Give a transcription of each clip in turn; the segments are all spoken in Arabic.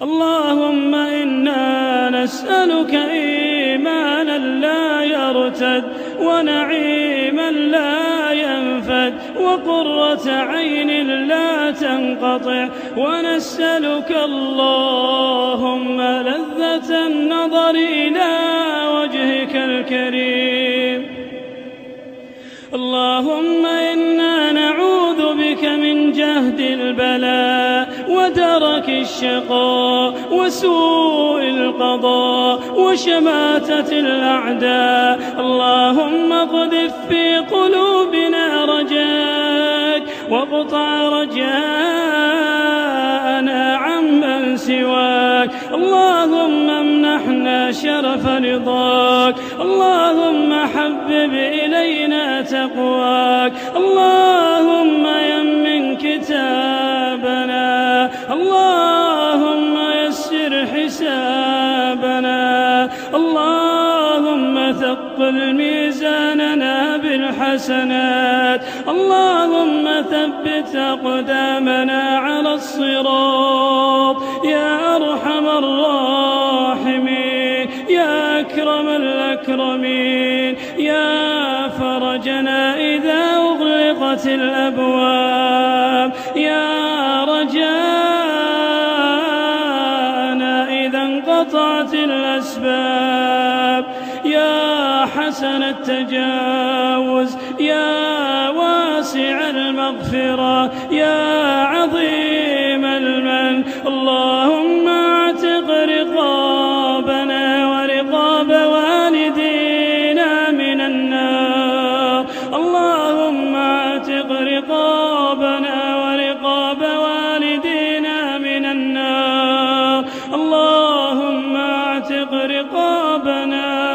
اللهم إنا نسألك إيمانا لا يرتد ونعيما لا ينفد وقرة عين لا تنقطع، ونسألك اللهم لذة النظر إلى وجهك الكريم. اللهم إنا نعوذ بك من جهد البلاء ودرك الشقاء وسوء القضاء وشماتة الأعداء. اللهم اقذف في قلوبنا رجاك واقطع رجاءنا عمن سواك. اللهم امنحنا شرف رضاك. اللهم حبب إلينا تقواك. اللهم يمن كتابنا. اللهم يسر حسابنا. اللهم ثقل ميزاننا بالحسنات. اللهم ثبت أقدامنا على الصراط يا أرحم الراحمين يا أكرم الأكرمين يا فرجنا إذا أغلقت الأبواب يا رجاءنا إذا انقطعت الأسباب يا حسن التجاوز يا واسع المغفرة يا عظيم المن. اللهم اعتق رقابنا ورقاب والدينا من النار. اللهم اعتق رقابنا ورقاب والدينا من النار. اللهم اعتق رقابنا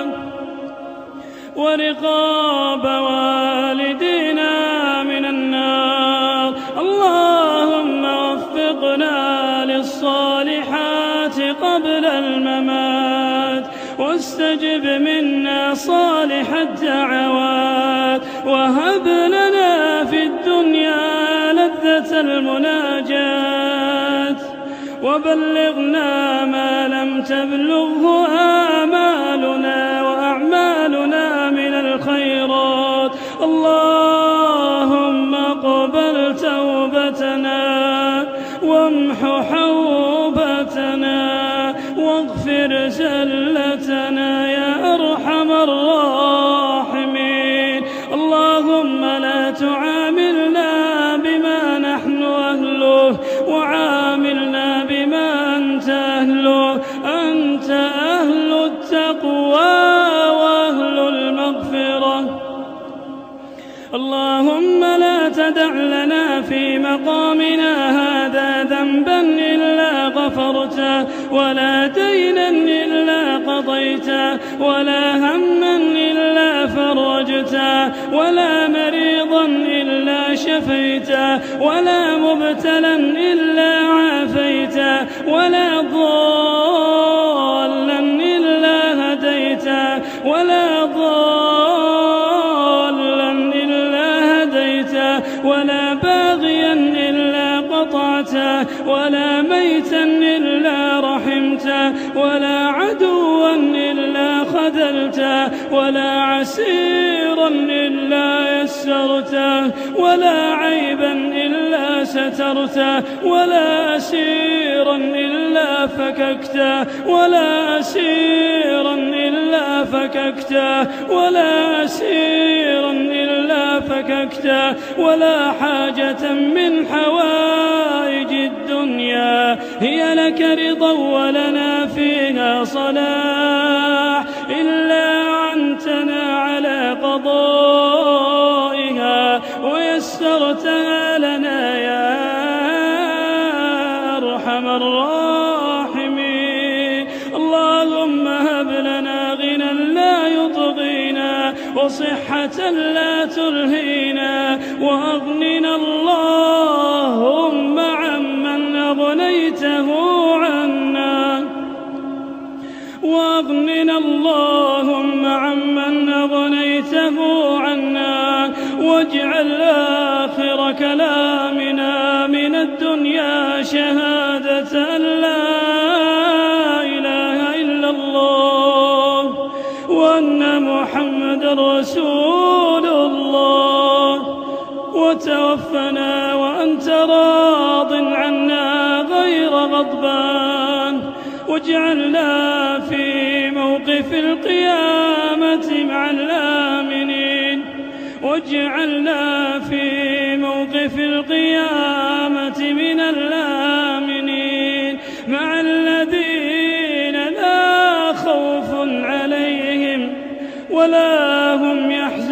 ورقاب والدينا من النار. اللهم وفقنا للصالحات قبل الممات واستجب منا صالح الدعوات وهب لنا في الدنيا لذة المناجاة وبلغنا ما لم تبلغه آمالنا وأعمالنا من الخيرات. اللهم اقبل توبتنا وامح حوبتنا واغفر زلتنا يا أرحم الراحمين. اللهم لا تعاملنا بما نحن أهله وعاملنا بما أنت أهله. أنت أهل التقوى وأهل المغفرة. اللهم لا تدع لنا في مقامنا هذا ذنبا إلا غفرته ولا دينا إلا قضيته ولا هما إلا فرجته ولا مريضا إلا شفيته ولا مبتلا إلا عافيته ولا ضالا إلا هديته ولا ضالا إلا هديته ولا باغيا إلا قطعته ولا ميتا إلا رحمته ولا عدوا إلا خذلته ولا عسيرا إلا يسرته ولا عيبا إلا سترته ولا أسيرا إلا فككته ولا أسيرا إلا فككته ولا أسيرا إلا فككته ولا حاجة من حوائج الدنيا هي لك رضا ولنا فيها صلاح إلا أعنتنا على قضائها ويسرتها لنا يا أرحم الراحمين. اللهم هب لنا غنى لا يطغينا وصحة لا تلهينا وأغننا اللهم عمن أغنيته عنا وأغننا اللهم عمن أغنيته عنا واجعل آخر كلامنا من الدنيا شهادة لا رسول الله، وتوفنا وأنت راض عنا غير غضبان، واجعلنا في موقف القيامة مع الآمنين، واجعلنا في موقف القيامة من الآمنين مع الذين لا خوف عليهم ولا هم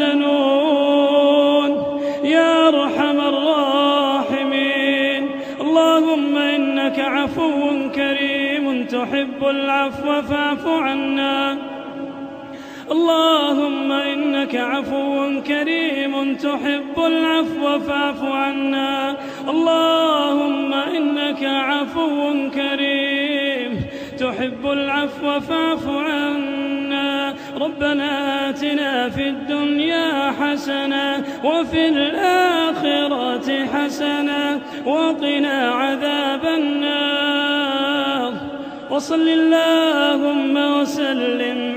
يحزنون يا أرحم الراحمين. اللهم إنك عفو كريم تحب العفو فاعف عنا. اللهم إنك عفو كريم تحب العفو فاعف عنا. اللهم إنك عفو كريم تحب العفو فاعف عنا. ربنا آتنا في الدنيا حسنة وفي الآخرة حسنة وقنا عذاب النار. وصل اللهم وسلم